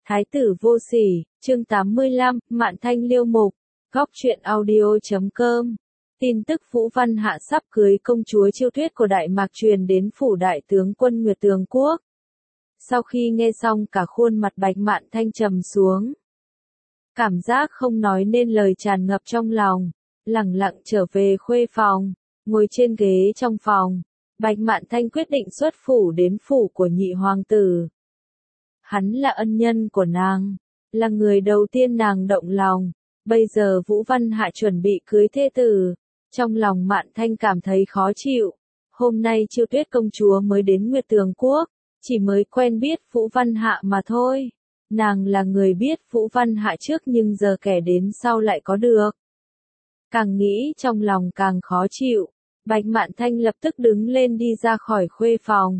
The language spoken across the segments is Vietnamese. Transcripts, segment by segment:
Thái tử vô sỉ, chương 85, Mạn Thanh Liêu Mục, Góc truyện audio.com. Tin tức Vũ Văn Hạ sắp cưới công chúa Chiêu Tuyết của Đại Mạc truyền đến phủ đại tướng quân Nguyệt Tường Quốc. Sau khi nghe xong cả khuôn mặt Bạch Mạn Thanh trầm xuống. Cảm giác không nói nên lời tràn ngập trong lòng, lẳng lặng trở về khuê phòng, ngồi trên ghế trong phòng. Bạch Mạn Thanh quyết định xuất phủ đến phủ của nhị hoàng tử. Hắn là ân nhân của nàng, là người đầu tiên nàng động lòng. Bây giờ Vũ Văn Hạ chuẩn bị cưới thê tử, trong lòng Mạn Thanh cảm thấy khó chịu. Hôm nay Chiêu Tuyết công chúa mới đến Nguyệt Tường Quốc, chỉ mới quen biết Vũ Văn Hạ mà thôi. Nàng là người biết Vũ Văn Hạ trước nhưng giờ kẻ đến sau lại có được. Càng nghĩ trong lòng càng khó chịu, Bạch Mạn Thanh lập tức đứng lên đi ra khỏi khuê phòng.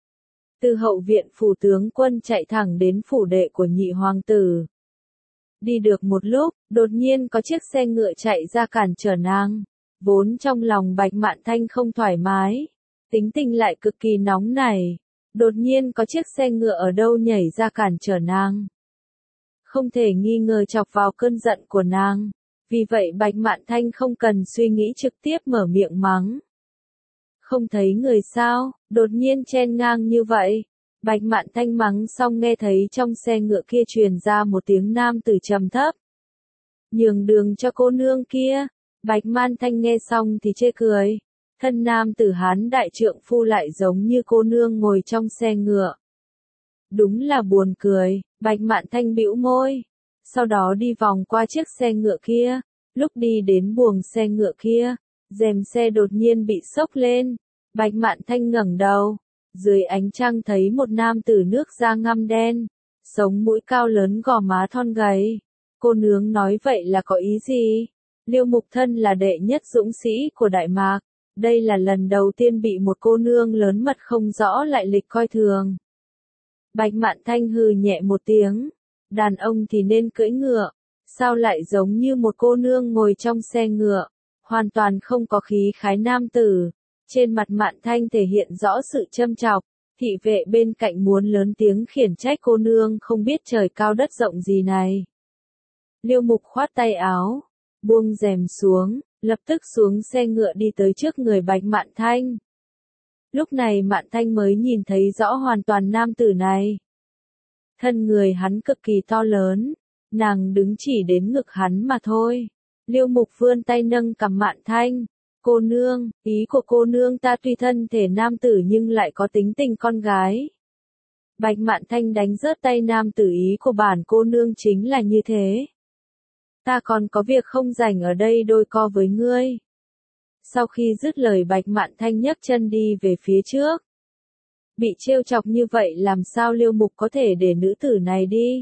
Từ hậu viện phủ tướng quân chạy thẳng đến phủ đệ của nhị hoàng tử. Đi được một lúc, đột nhiên có chiếc xe ngựa chạy ra cản trở nàng. Vốn trong lòng Bạch Mạn Thanh không thoải mái, tính tình lại cực kỳ nóng nảy. Đột nhiên có chiếc xe ngựa ở đâu nhảy ra cản trở nàng. Không thể nghi ngờ chọc vào cơn giận của nàng. Vì vậy Bạch Mạn Thanh không cần suy nghĩ trực tiếp mở miệng mắng. Không thấy người sao, đột nhiên chen ngang như vậy. Bạch Mạn Thanh mắng xong nghe thấy trong xe ngựa kia truyền ra một tiếng nam tử trầm thấp. Nhường đường cho cô nương kia. Bạch Mạn Thanh nghe xong thì chê cười. Thân nam tử Hán đại trượng phu lại giống như cô nương ngồi trong xe ngựa. Đúng là buồn cười, Bạch Mạn Thanh bĩu môi. Sau đó đi vòng qua chiếc xe ngựa kia. Lúc đi đến buồng xe ngựa kia, rèm xe đột nhiên bị xốc lên. Bạch Mạn Thanh ngẩng đầu. Dưới ánh trăng thấy một nam tử nước da ngăm đen, sống mũi cao lớn gò má thon gầy. Cô nương nói vậy là có ý gì? Liêu Mục Thân là đệ nhất dũng sĩ của Đại Mạc. Đây là lần đầu tiên bị một cô nương lớn mật không rõ lại lịch coi thường. Bạch Mạn Thanh hừ nhẹ một tiếng. Đàn ông thì nên cưỡi ngựa. Sao lại giống như một cô nương ngồi trong xe ngựa? Hoàn toàn không có khí khái nam tử. Trên mặt Mạn Thanh thể hiện rõ sự châm chọc. Thị vệ bên cạnh muốn lớn tiếng khiển trách cô nương không biết trời cao đất rộng gì này. Liêu Mục khoát tay áo, buông rèm xuống, lập tức xuống xe ngựa đi tới trước người Bạch Mạn Thanh. Lúc này Mạn Thanh mới nhìn thấy rõ hoàn toàn nam tử này. Thân người hắn cực kỳ to lớn, nàng đứng chỉ đến ngực hắn mà thôi. Liêu Mục vươn tay nâng cằm Mạn Thanh. Cô nương, ý của cô nương ta tuy thân thể nam tử nhưng lại có tính tình con gái. Bạch Mạn Thanh đánh rớt tay nam tử, ý của bản cô nương chính là như thế. Ta còn có việc không rảnh ở đây đôi co với ngươi. Sau khi dứt lời Bạch Mạn Thanh nhấc chân đi về phía trước. Bị trêu chọc như vậy làm sao Liêu Mục có thể để nữ tử này đi.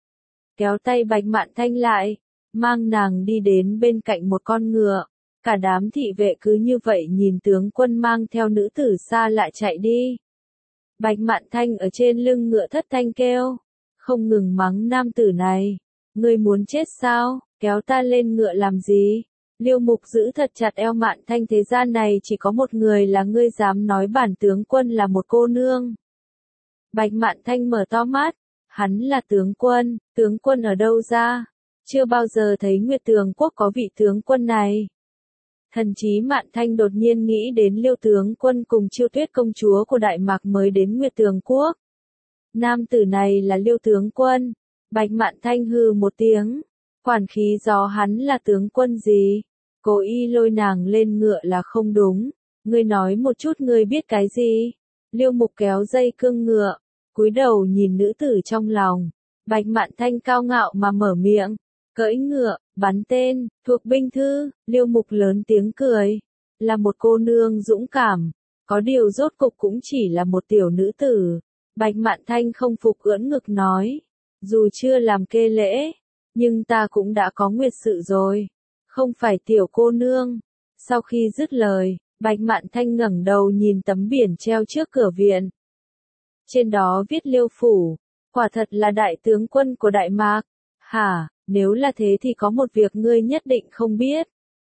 Kéo tay Bạch Mạn Thanh lại, mang nàng đi đến bên cạnh một con ngựa. Cả đám thị vệ cứ như vậy nhìn tướng quân mang theo nữ tử xa lạ chạy đi. Bạch Mạn Thanh ở trên lưng ngựa thất thanh kêu, không ngừng mắng nam tử này. Ngươi muốn chết sao, kéo ta lên ngựa làm gì? Liêu Mục giữ thật chặt eo Mạn Thanh, thế gian này chỉ có một người là ngươi dám nói bản tướng quân là một cô nương. Bạch Mạn Thanh mở to mắt, hắn là tướng quân ở đâu ra? Chưa bao giờ thấy Nguyệt Tường Quốc có vị tướng quân này. Thần trí Mạn Thanh đột nhiên nghĩ đến Liêu tướng quân cùng Chiêu Tuyết công chúa của Đại Mạc mới đến Nguyệt Tường Quốc. Nam tử này là Liêu tướng quân. Bạch Mạn Thanh hừ một tiếng. Quản khí gió hắn là tướng quân gì? Cố ý lôi nàng lên ngựa là không đúng. Ngươi nói một chút ngươi biết cái gì? Liêu Mục kéo dây cương ngựa, cúi đầu nhìn nữ tử trong lòng. Bạch Mạn Thanh cao ngạo mà mở miệng. Cưỡi ngựa, bắn tên, thuộc binh thư. Liêu Mục lớn tiếng cười. Là một cô nương dũng cảm. Có điều rốt cục cũng chỉ là một tiểu nữ tử. Bạch Mạn Thanh không phục ưỡn ngực nói. Dù chưa làm kê lễ, nhưng ta cũng đã có nguyệt sự rồi. Không phải tiểu cô nương. Sau khi dứt lời, Bạch Mạn Thanh ngẩng đầu nhìn tấm biển treo trước cửa viện. Trên đó viết Liêu phủ. Quả thật là đại tướng quân của Đại Mạc. Hả? Nếu là thế thì có một việc ngươi nhất định không biết.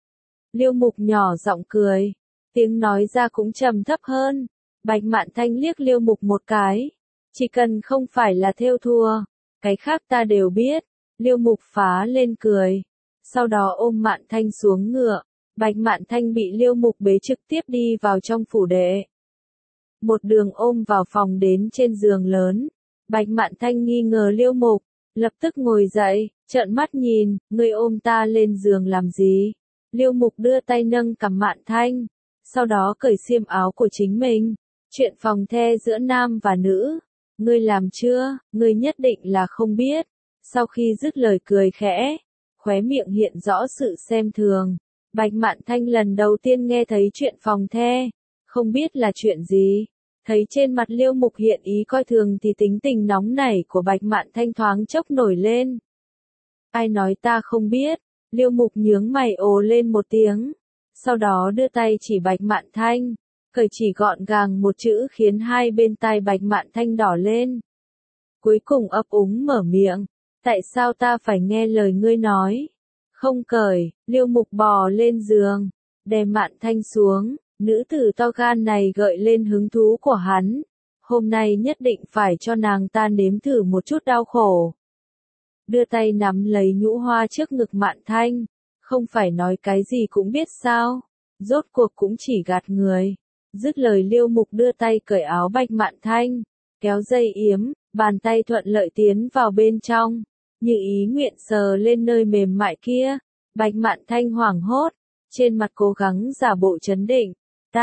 Liêu Mục nhỏ giọng cười. Tiếng nói ra cũng trầm thấp hơn. Bạch Mạn Thanh liếc Liêu Mục một cái. Chỉ cần không phải là thêu thùa. cái khác ta đều biết. Liêu Mục phá lên cười. Sau đó ôm Mạn Thanh xuống ngựa. Bạch Mạn Thanh bị Liêu Mục bế trực tiếp đi vào trong phủ đệ. Một đường ôm vào phòng đến trên giường lớn. Bạch Mạn Thanh nghi ngờ Liêu Mục, lập tức ngồi dậy, trợn mắt nhìn, ngươi ôm ta lên giường làm gì? Liêu Mục đưa tay nâng cằm Mạn Thanh, sau đó cởi xiêm áo của chính mình. Chuyện phòng the giữa nam và nữ, ngươi làm chưa? Ngươi nhất định là không biết. Sau khi dứt lời cười khẽ, khóe miệng hiện rõ sự xem thường. Bạch Mạn Thanh lần đầu tiên nghe thấy chuyện phòng the, không biết là chuyện gì. Thấy trên mặt Liêu Mục hiện ý coi thường thì tính tình nóng nảy của Bạch Mạn Thanh thoáng chốc nổi lên. Ai nói ta không biết? Liêu Mục nhướng mày ồ lên một tiếng. Sau đó đưa tay chỉ Bạch Mạn Thanh, cởi chỉ gọn gàng một chữ khiến hai bên tai Bạch Mạn Thanh đỏ lên. Cuối cùng ấp úng mở miệng, tại sao ta phải nghe lời ngươi nói? Không cởi. Liêu Mục bò lên giường, đè Mạn Thanh xuống. Nữ tử to gan này gợi lên hứng thú của hắn. Hôm nay nhất định phải cho nàng ta nếm thử một chút đau khổ. Đưa tay nắm lấy nhũ hoa trước ngực Mạn Thanh. Không phải nói cái gì cũng biết sao. Rốt cuộc cũng chỉ gạt người. Dứt lời Liêu Mục đưa tay cởi áo Bạch Mạn Thanh. Kéo dây yếm, bàn tay thuận lợi tiến vào bên trong. Như ý nguyện sờ lên nơi mềm mại kia. Bạch Mạn Thanh hoảng hốt. Trên mặt cố gắng giả bộ trấn định.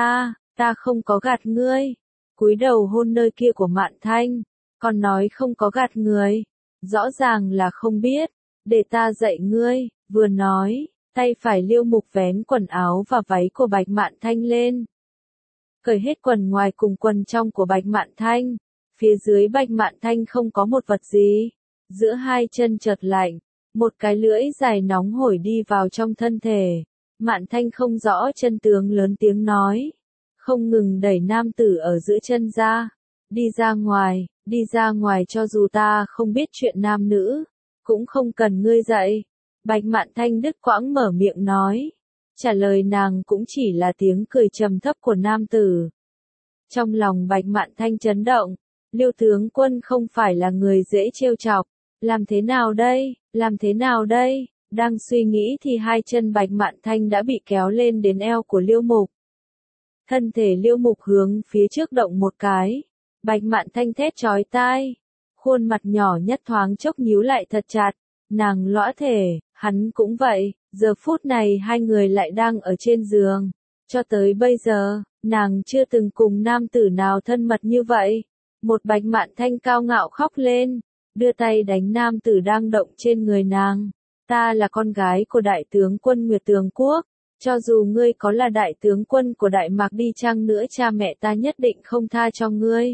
Ta không có gạt ngươi. Cúi đầu hôn nơi kia của Mạn Thanh. Còn nói không có gạt người. Rõ ràng là không biết. Để ta dạy ngươi. Vừa nói, tay phải Liêu Mục vén quần áo và váy của Bạch Mạn Thanh lên. Cởi hết quần ngoài cùng quần trong của Bạch Mạn Thanh. Phía dưới Bạch Mạn Thanh không có một vật gì. Giữa hai chân chợt lạnh. Một cái lưỡi dài nóng hổi đi vào trong thân thể. Mạn Thanh không rõ chân tướng lớn tiếng nói. Không ngừng đẩy nam tử ở giữa chân ra. Đi ra ngoài cho dù ta không biết chuyện nam nữ. Cũng không cần ngươi dạy. Bạch Mạn Thanh đứt quãng mở miệng nói. Trả lời nàng cũng chỉ là tiếng cười trầm thấp của nam tử. Trong lòng Bạch Mạn Thanh chấn động. Liêu tướng quân không phải là người dễ trêu chọc. Làm thế nào đây? Đang suy nghĩ thì hai chân Bạch Mạn Thanh đã bị kéo lên đến eo của Liêu Mục. Thân thể Liêu Mục hướng phía trước động một cái. Bạch Mạn Thanh thét chói tai. Khuôn mặt nhỏ nhất thoáng chốc nhíu lại thật chặt. Nàng lõa thể, hắn cũng vậy. Giờ phút này hai người lại đang ở trên giường. Cho tới bây giờ, nàng chưa từng cùng nam tử nào thân mật như vậy. Một Bạch Mạn Thanh cao ngạo khóc lên. Đưa tay đánh nam tử đang động trên người nàng. Ta là con gái của đại tướng quân Nguyệt Tường Quốc. Cho dù ngươi có là đại tướng quân của Đại Mạc đi chăng nữa cha mẹ ta nhất định không tha cho ngươi.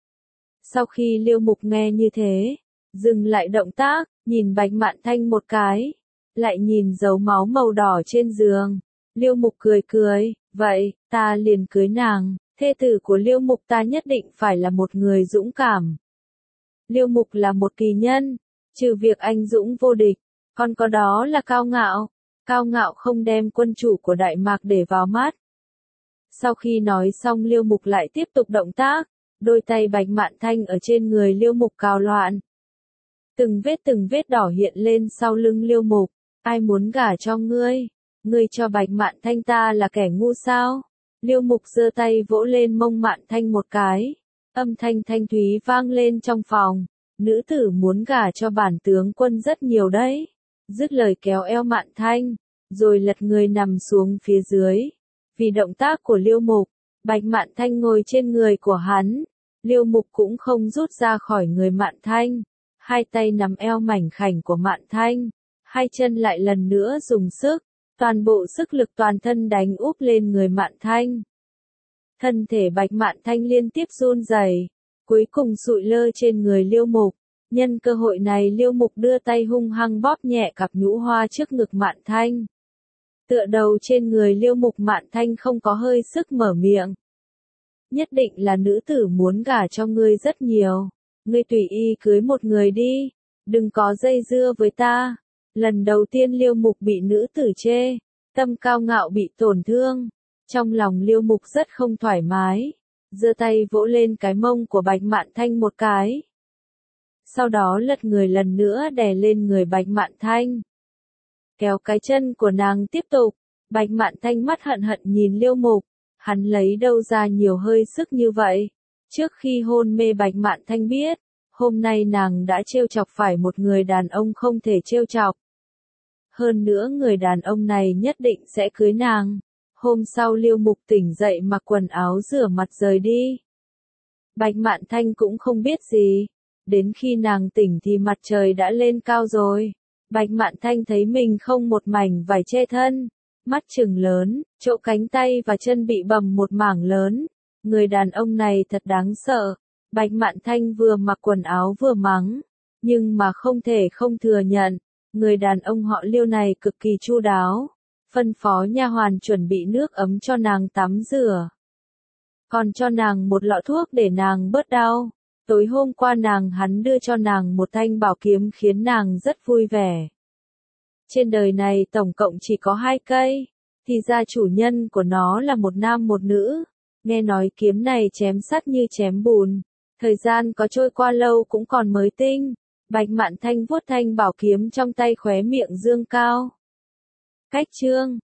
Sau khi Liêu Mục nghe như thế, dừng lại động tác, nhìn Bạch Mạn Thanh một cái. Lại nhìn dấu máu màu đỏ trên giường. Liêu Mục cười, vậy, ta liền cưới nàng. Thê tử của Liêu Mục ta nhất định phải là một người dũng cảm. Liêu Mục là một kỳ nhân. Trừ việc anh dũng vô địch. Còn có đó là cao ngạo. Cao ngạo không đem quân chủ của Đại Mạc để vào mắt. Sau khi nói xong Liêu Mục lại tiếp tục động tác. Đôi tay Bạch Mạn Thanh ở trên người Liêu Mục cào loạn. Từng vết đỏ hiện lên sau lưng Liêu Mục. Ai muốn gả cho ngươi? Ngươi cho Bạch Mạn Thanh ta là kẻ ngu sao? Liêu Mục giơ tay vỗ lên mông Mạn Thanh một cái. Âm thanh thanh thúy vang lên trong phòng. Nữ tử muốn gả cho bản tướng quân rất nhiều đấy. Dứt lời kéo eo Mạn Thanh, rồi lật người nằm xuống phía dưới. Vì động tác của Liêu Mục, Bạch Mạn Thanh ngồi trên người của hắn. Liêu Mục cũng không rút ra khỏi người Mạn Thanh. Hai tay nắm eo mảnh khảnh của Mạn Thanh. Hai chân lại lần nữa dùng sức. Toàn bộ sức lực toàn thân đánh úp lên người Mạn Thanh. Thân thể Bạch Mạn Thanh liên tiếp run rẩy, cuối cùng sụi lơ trên người Liêu Mục. Nhân cơ hội này Liêu Mục đưa tay hung hăng bóp nhẹ cặp nhũ hoa trước ngực Mạn Thanh. Tựa đầu trên người Liêu Mục Mạn Thanh không có hơi sức mở miệng. Nhất định là nữ tử muốn gả cho ngươi rất nhiều. Ngươi tùy ý cưới một người đi. Đừng có dây dưa với ta. Lần đầu tiên Liêu Mục bị nữ tử chê. Tâm cao ngạo bị tổn thương. Trong lòng Liêu Mục rất không thoải mái. Giơ tay vỗ lên cái mông của Bạch Mạn Thanh một cái. sau đó lật người lần nữa đè lên người Bạch Mạn Thanh. Kéo cái chân của nàng tiếp tục, Bạch Mạn Thanh mắt hận hận nhìn Liêu Mục, hắn lấy đâu ra nhiều hơi sức như vậy. Trước khi hôn mê Bạch Mạn Thanh biết, hôm nay nàng đã trêu chọc phải một người đàn ông không thể trêu chọc. Hơn nữa người đàn ông này nhất định sẽ cưới nàng. Hôm sau Liêu Mục tỉnh dậy mặc quần áo rửa mặt rời đi. Bạch Mạn Thanh cũng không biết gì. Đến khi nàng tỉnh thì mặt trời đã lên cao rồi. Bạch Mạn Thanh thấy mình không một mảnh vải che thân. Mắt trừng lớn, chỗ cánh tay và chân bị bầm một mảng lớn. Người đàn ông này thật đáng sợ. Bạch Mạn Thanh vừa mặc quần áo vừa mắng. Nhưng mà không thể không thừa nhận. Người đàn ông họ Liêu này cực kỳ chu đáo. Phân phó nha hoàn chuẩn bị nước ấm cho nàng tắm rửa. Còn cho nàng một lọ thuốc để nàng bớt đau. Tối hôm qua hắn đưa cho nàng một thanh bảo kiếm khiến nàng rất vui vẻ. Trên đời này tổng cộng chỉ có 2 cây, thì ra chủ nhân của nó là một nam một nữ. Nghe nói kiếm này chém sắt như chém bùn. Thời gian có trôi qua lâu cũng còn mới tinh. Bạch Mạn Thanh vuốt thanh bảo kiếm trong tay khóe miệng dương cao. Cách chương